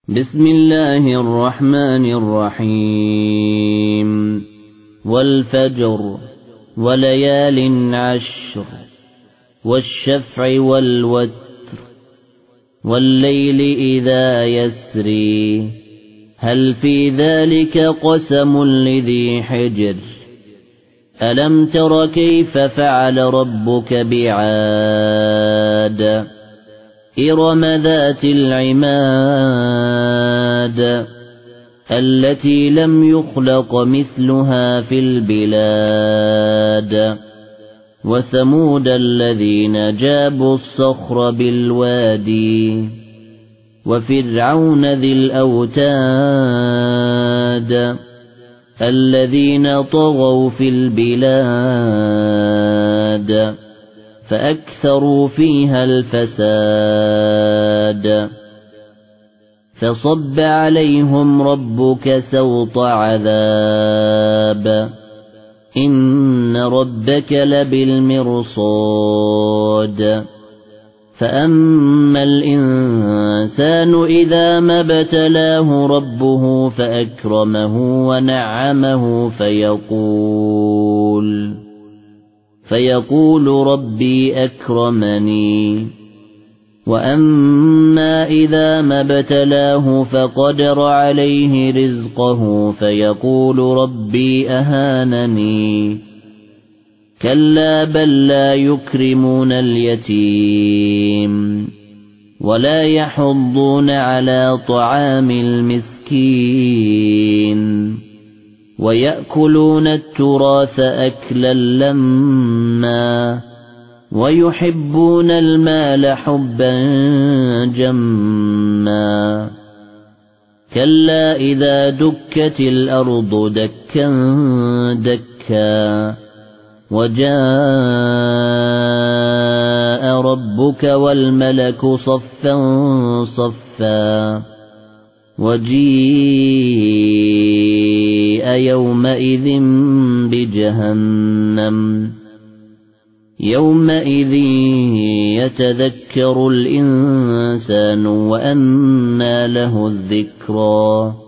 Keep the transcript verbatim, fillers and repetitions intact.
بسم الله الرحمن الرحيم والفجر وليال عشر والشفع والوتر والليل إذا يسري هل في ذلك قسم لذي حجر ألم تر كيف فعل ربك بعاد إرم ذات العماد التي لم يخلق مثلها في البلاد وثمود الذين جابوا الصخر بالوادي وفرعون ذي الأوتاد الذين طغوا في البلاد فأكثروا فيها الفساد فصب عليهم ربك سوط عذاب إن ربك لبالمرصاد فأما الإنسان إذا ما ابتلاه ربه فأكرمه ونعمه فيقول فيقول ربي أكرمني وأما إذا ما ابتلاه فقدر عليه رزقه فيقول ربي أهانني كلا بل لا يكرمون اليتيم ولا يحضون على طعام المسكين ويأكلون التراث أكلا لما ويحبون المال حبا جما كلا إذا دكت الأرض دكا دكا وجاء ربك والملك صفا صفا وجيء يومئذ بجهنم يومئذ يتذكر الإنسان وأنى له الذكرى